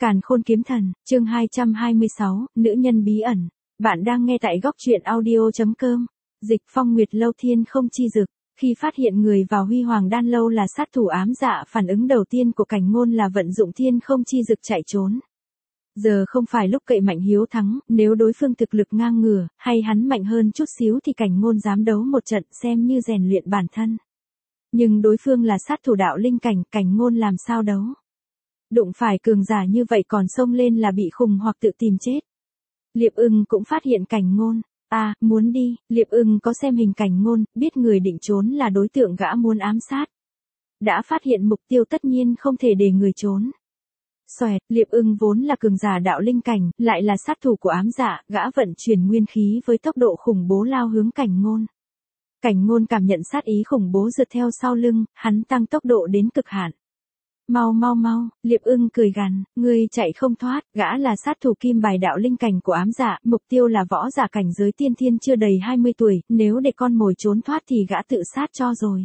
Càn Khôn Kiếm Thần, chương 226, Nữ nhân bí ẩn. Bạn đang nghe tại góc truyện audio.com. Dịch Phong Nguyệt Lâu Thiên không chi dực. Khi phát hiện người vào Huy Hoàng Đan Lâu là sát thủ ám dạ, phản ứng đầu tiên của Cảnh Ngôn là vận dụng thiên không chi dực chạy trốn. Giờ không phải lúc cậy mạnh hiếu thắng, nếu đối phương thực lực ngang ngửa, hay hắn mạnh hơn chút xíu thì Cảnh Ngôn dám đấu một trận xem như rèn luyện bản thân. Nhưng đối phương là sát thủ đạo linh cảnh, Cảnh Ngôn làm sao đấu? Đụng phải cường giả như vậy còn xông lên là bị khùng hoặc tự tìm chết. Liệp Ưng cũng phát hiện Cảnh Ngôn. Muốn đi, Liệp Ưng có xem hình Cảnh Ngôn, biết người định trốn là đối tượng gã muốn ám sát. Đã phát hiện mục tiêu tất nhiên không thể để người trốn. Xoẹt, Liệp Ưng vốn là cường giả đạo linh cảnh, lại là sát thủ của ám dạ, gã vận chuyển nguyên khí với tốc độ khủng bố lao hướng Cảnh Ngôn. Cảnh Ngôn cảm nhận sát ý khủng bố rượt theo sau lưng, hắn tăng tốc độ đến cực hạn. Mau, Liệp Ưng cười gằn, ngươi chạy không thoát, gã là sát thủ kim bài đạo linh cảnh của ám dạ, mục tiêu là võ giả cảnh giới tiên thiên chưa đầy 20 tuổi, nếu để con mồi trốn thoát thì gã tự sát cho rồi.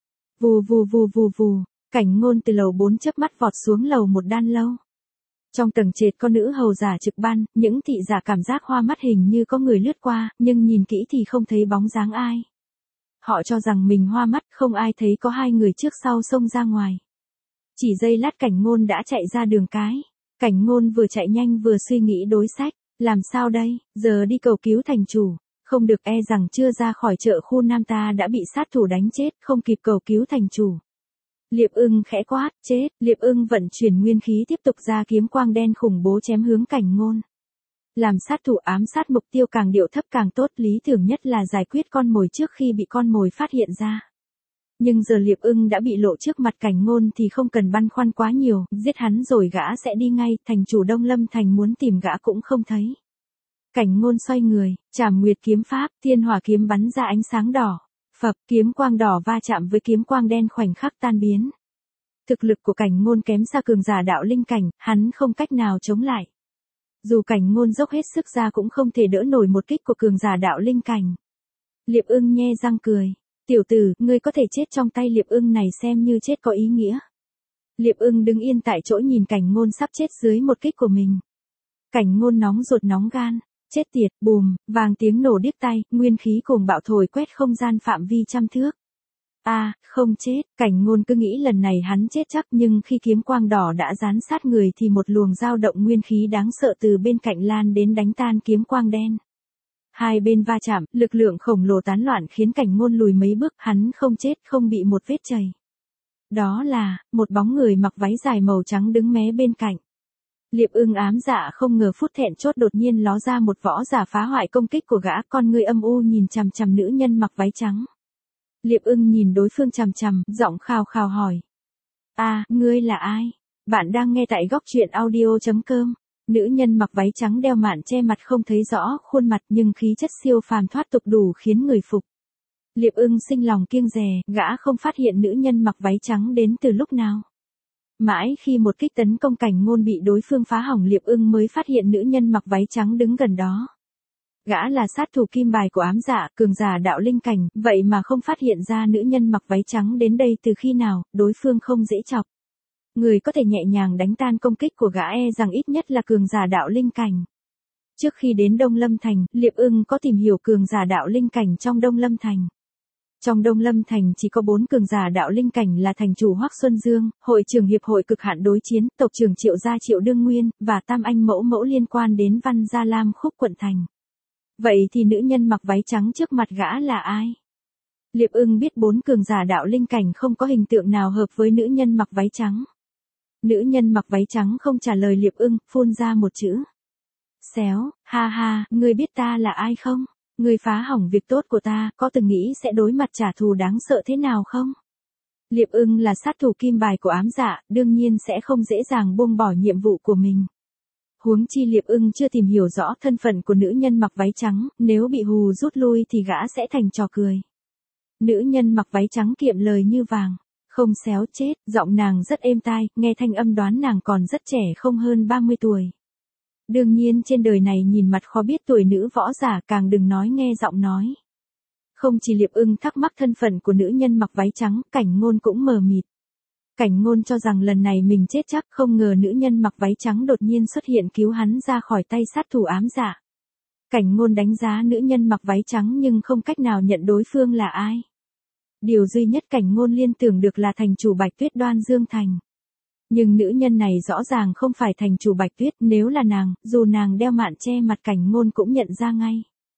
Vù, Cảnh Ngôn từ lầu 4 chớp mắt vọt xuống lầu 1 đan lâu. Trong tầng trệt có nữ hầu giả trực ban, những thị giả cảm giác hoa mắt hình như có người lướt qua, nhưng nhìn kỹ thì không thấy bóng dáng ai. Họ cho rằng mình hoa mắt, không ai thấy có hai người trước sau xông ra ngoài. Chỉ giây lát Cảnh Ngôn đã chạy ra đường cái. Cảnh Ngôn vừa chạy nhanh vừa suy nghĩ đối sách. Làm sao đây, giờ đi cầu cứu thành chủ. Không được, e rằng chưa ra khỏi chợ khu Nam ta đã bị sát thủ đánh chết, không kịp cầu cứu thành chủ. Liệp Ưng khẽ quát, chết. Liệp Ưng vận chuyển nguyên khí tiếp tục ra kiếm quang đen khủng bố chém hướng Cảnh Ngôn. Làm sát thủ ám sát mục tiêu càng điệu thấp càng tốt, lý tưởng nhất là giải quyết con mồi trước khi bị con mồi phát hiện ra. Nhưng giờ Liệp Ưng đã bị lộ trước mặt Cảnh Ngôn thì không cần băn khoăn quá nhiều, giết hắn rồi gã sẽ đi ngay, thành chủ Đông Lâm Thành muốn tìm gã cũng không thấy. Cảnh Ngôn xoay người, Trảm Nguyệt kiếm pháp, thiên hỏa kiếm bắn ra ánh sáng đỏ. Phập, kiếm quang đỏ va chạm với kiếm quang đen khoảnh khắc tan biến. Thực lực của Cảnh Ngôn kém xa cường giả đạo linh cảnh, hắn không cách nào chống lại. Dù Cảnh Ngôn dốc hết sức ra cũng không thể đỡ nổi một kích của cường giả đạo linh cảnh. Liệp Ưng nhe răng cười. Tiểu tử, ngươi có thể chết trong tay Liệp Ưng này xem như chết có ý nghĩa. Liệp Ưng đứng yên tại chỗ nhìn Cảnh Ngôn sắp chết dưới một kích của mình. Cảnh Ngôn nóng ruột nóng gan. Chết tiệt, bùm, vàng tiếng nổ điếc tai, nguyên khí cuồng bạo thổi quét không gian phạm vi trăm thước. Không chết, Cảnh Ngôn cứ nghĩ lần này hắn chết chắc, nhưng khi kiếm quang đỏ đã dán sát người thì một luồng dao động nguyên khí đáng sợ từ bên cạnh lan đến đánh tan kiếm quang đen. Hai bên va chạm, lực lượng khổng lồ tán loạn khiến Cảnh Ngôn lùi mấy bước, hắn không chết, không bị một vết chảy. Đó là, một bóng người mặc váy dài màu trắng đứng mé bên cạnh. Liệp Ưng ám dạ không ngờ phút thẹn chốt đột nhiên ló ra một võ giả phá hoại công kích của gã, con người âm u nhìn chằm chằm nữ nhân mặc váy trắng. Liệp Ưng nhìn đối phương chằm chằm, giọng khào khào hỏi. Ngươi là ai? Bạn đang nghe tại góc truyện audio.com. Nữ nhân mặc váy trắng đeo mạn che mặt không thấy rõ khuôn mặt, nhưng khí chất siêu phàm thoát tục đủ khiến người phục. Liệp Ưng sinh lòng kiêng dè, gã không phát hiện nữ nhân mặc váy trắng đến từ lúc nào. Mãi khi một kích tấn công Cảnh Ngôn bị đối phương phá hỏng, Liệp Ưng mới phát hiện nữ nhân mặc váy trắng đứng gần đó. Gã là sát thủ kim bài của ám dạ, cường giả đạo linh cảnh, vậy mà không phát hiện ra nữ nhân mặc váy trắng đến đây từ khi nào, đối phương không dễ chọc. Người có thể nhẹ nhàng đánh tan công kích của gã e rằng ít nhất là cường giả đạo linh cảnh. Trước khi đến Đông Lâm Thành, Liệp Ưng có tìm hiểu cường giả đạo linh cảnh trong Đông Lâm Thành. Trong Đông Lâm Thành chỉ có 4 cường giả đạo linh cảnh là thành chủ Hoắc Xuân Dương, hội trưởng hiệp hội cực hạn đối chiến, tộc trưởng Triệu gia Triệu Đương Nguyên, và tam anh mẫu liên quan đến Văn Gia Lam Khúc quận thành. Vậy thì nữ nhân mặc váy trắng trước mặt gã là ai? Liệp Ưng biết 4 cường giả đạo linh cảnh không có hình tượng nào hợp với nữ nhân mặc váy trắng. Nữ nhân mặc váy trắng không trả lời Liệp Ưng, phun ra một chữ. Xéo, ngươi biết ta là ai không? Ngươi phá hỏng việc tốt của ta, có từng nghĩ sẽ đối mặt trả thù đáng sợ thế nào không? Liệp Ưng là sát thủ kim bài của ám dạ, đương nhiên sẽ không dễ dàng buông bỏ nhiệm vụ của mình. Huống chi Liệp Ưng chưa tìm hiểu rõ thân phận của nữ nhân mặc váy trắng, nếu bị hù rút lui thì gã sẽ thành trò cười. Nữ nhân mặc váy trắng kiệm lời như vàng. Không xéo chết, giọng nàng rất êm tai, nghe thanh âm đoán nàng còn rất trẻ, không hơn 30 tuổi. Đương nhiên trên đời này nhìn mặt khó biết tuổi nữ võ giả, càng đừng nói nghe giọng nói. Không chỉ Liệp Ưng thắc mắc thân phận của nữ nhân mặc váy trắng, Cảnh Ngôn cũng mờ mịt. Cảnh Ngôn cho rằng lần này mình chết chắc, không ngờ nữ nhân mặc váy trắng đột nhiên xuất hiện cứu hắn ra khỏi tay sát thủ ám dạ. Cảnh Ngôn đánh giá nữ nhân mặc váy trắng nhưng không cách nào nhận đối phương là ai. Điều duy nhất Cảnh Ngôn liên tưởng được là thành chủ Bạch Tuyết Đoan Dương Thành. Nhưng nữ nhân này rõ ràng không phải thành chủ Bạch Tuyết, nếu là nàng, dù nàng đeo mạn che mặt Cảnh Ngôn cũng nhận ra ngay.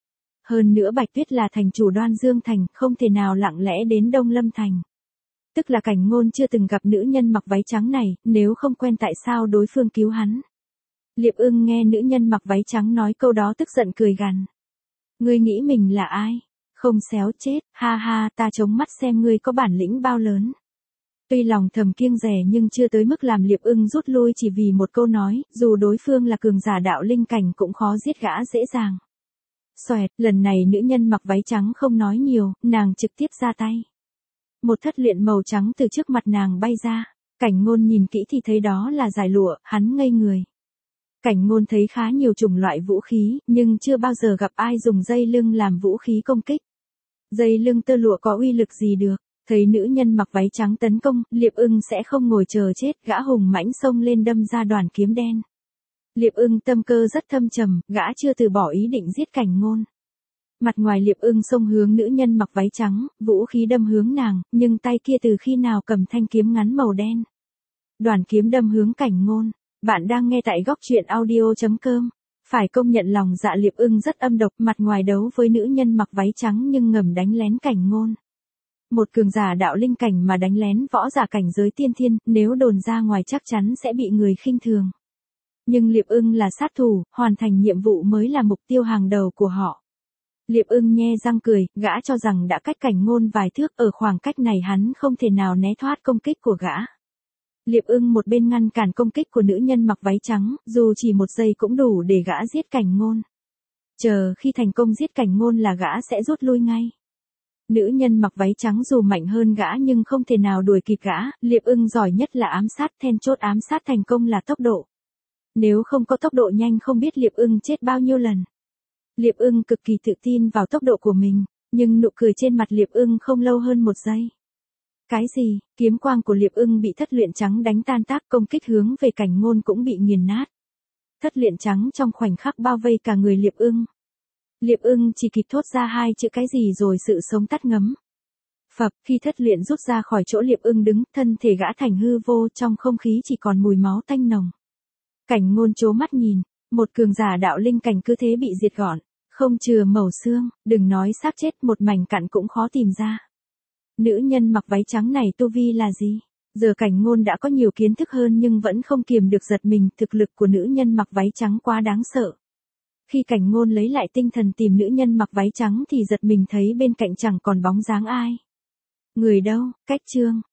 Hơn nữa Bạch Tuyết là thành chủ Đoan Dương Thành, không thể nào lặng lẽ đến Đông Lâm Thành. Tức là Cảnh Ngôn chưa từng gặp nữ nhân mặc váy trắng này, nếu không quen tại sao đối phương cứu hắn. Liệp Ưng nghe nữ nhân mặc váy trắng nói câu đó tức giận cười gằn. Ngươi nghĩ mình là ai? Không xéo chết, ha ha, ta chống mắt xem ngươi có bản lĩnh bao lớn. Tuy lòng thầm kiêng dè nhưng chưa tới mức làm Liệp Ưng rút lui chỉ vì một câu nói, dù đối phương là cường giả đạo linh cảnh cũng khó giết gã dễ dàng. Xoẹt, lần này nữ nhân mặc váy trắng không nói nhiều, nàng trực tiếp ra tay. Một thất luyện màu trắng từ trước mặt nàng bay ra, Cảnh Ngôn nhìn kỹ thì thấy đó là dải lụa, hắn ngây người. Cảnh Ngôn thấy khá nhiều chủng loại vũ khí, nhưng chưa bao giờ gặp ai dùng dây lưng làm vũ khí công kích. Dây lưng tơ lụa có uy lực gì được, thấy nữ nhân mặc váy trắng tấn công, Liệp Ưng sẽ không ngồi chờ chết, gã hùng mãnh xông lên đâm ra đoàn kiếm đen. Liệp Ưng tâm cơ rất thâm trầm, gã chưa từ bỏ ý định giết Cảnh Ngôn. Mặt ngoài Liệp Ưng xông hướng nữ nhân mặc váy trắng, vũ khí đâm hướng nàng, nhưng tay kia từ khi nào cầm thanh kiếm ngắn màu đen. Đoàn kiếm đâm hướng Cảnh Ngôn. Bạn đang nghe tại góc truyện audio.com. Phải công nhận lòng dạ Liệp Ưng rất âm độc, mặt ngoài đấu với nữ nhân mặc váy trắng nhưng ngầm đánh lén Cảnh Ngôn. Một cường giả đạo linh cảnh mà đánh lén võ giả cảnh giới tiên thiên, nếu đồn ra ngoài chắc chắn sẽ bị người khinh thường. Nhưng Liệp Ưng là sát thủ, hoàn thành nhiệm vụ mới là mục tiêu hàng đầu của họ. Liệp Ưng nhe răng cười, gã cho rằng đã cách Cảnh Ngôn vài thước, ở khoảng cách này hắn không thể nào né thoát công kích của gã. Liệp Ưng một bên ngăn cản công kích của nữ nhân mặc váy trắng, dù chỉ một giây cũng đủ để gã giết Cảnh Ngôn. Chờ khi thành công giết Cảnh Ngôn là gã sẽ rút lui ngay. Nữ nhân mặc váy trắng dù mạnh hơn gã nhưng không thể nào đuổi kịp gã, Liệp Ưng giỏi nhất là ám sát, then chốt ám sát thành công là tốc độ. Nếu không có tốc độ nhanh không biết Liệp Ưng chết bao nhiêu lần. Liệp Ưng cực kỳ tự tin vào tốc độ của mình, nhưng nụ cười trên mặt Liệp Ưng không lâu hơn một giây. Cái gì? Kiếm quang của Liệp Ưng bị thất luyện trắng đánh tan tác, công kích hướng về Cảnh Ngôn cũng bị nghiền nát. Thất luyện trắng trong khoảnh khắc bao vây cả người Liệp Ưng. Liệp Ưng chỉ kịp thốt ra hai chữ cái gì rồi sự sống tắt ngấm. Phập, khi thất luyện rút ra khỏi chỗ Liệp Ưng đứng, thân thể gã thành hư vô, trong không khí chỉ còn mùi máu tanh nồng. Cảnh Ngôn trố mắt nhìn, một cường giả đạo linh cảnh cứ thế bị diệt gọn, không chừa mẩu xương, đừng nói xác chết, một mảnh cặn cũng khó tìm ra. Nữ nhân mặc váy trắng này tu vi là gì? Giờ Cảnh Ngôn đã có nhiều kiến thức hơn nhưng vẫn không kiềm được giật mình, thực lực của nữ nhân mặc váy trắng quá đáng sợ. Khi Cảnh Ngôn lấy lại tinh thần tìm nữ nhân mặc váy trắng thì giật mình thấy bên cạnh chẳng còn bóng dáng ai. Người đâu? Cách chương.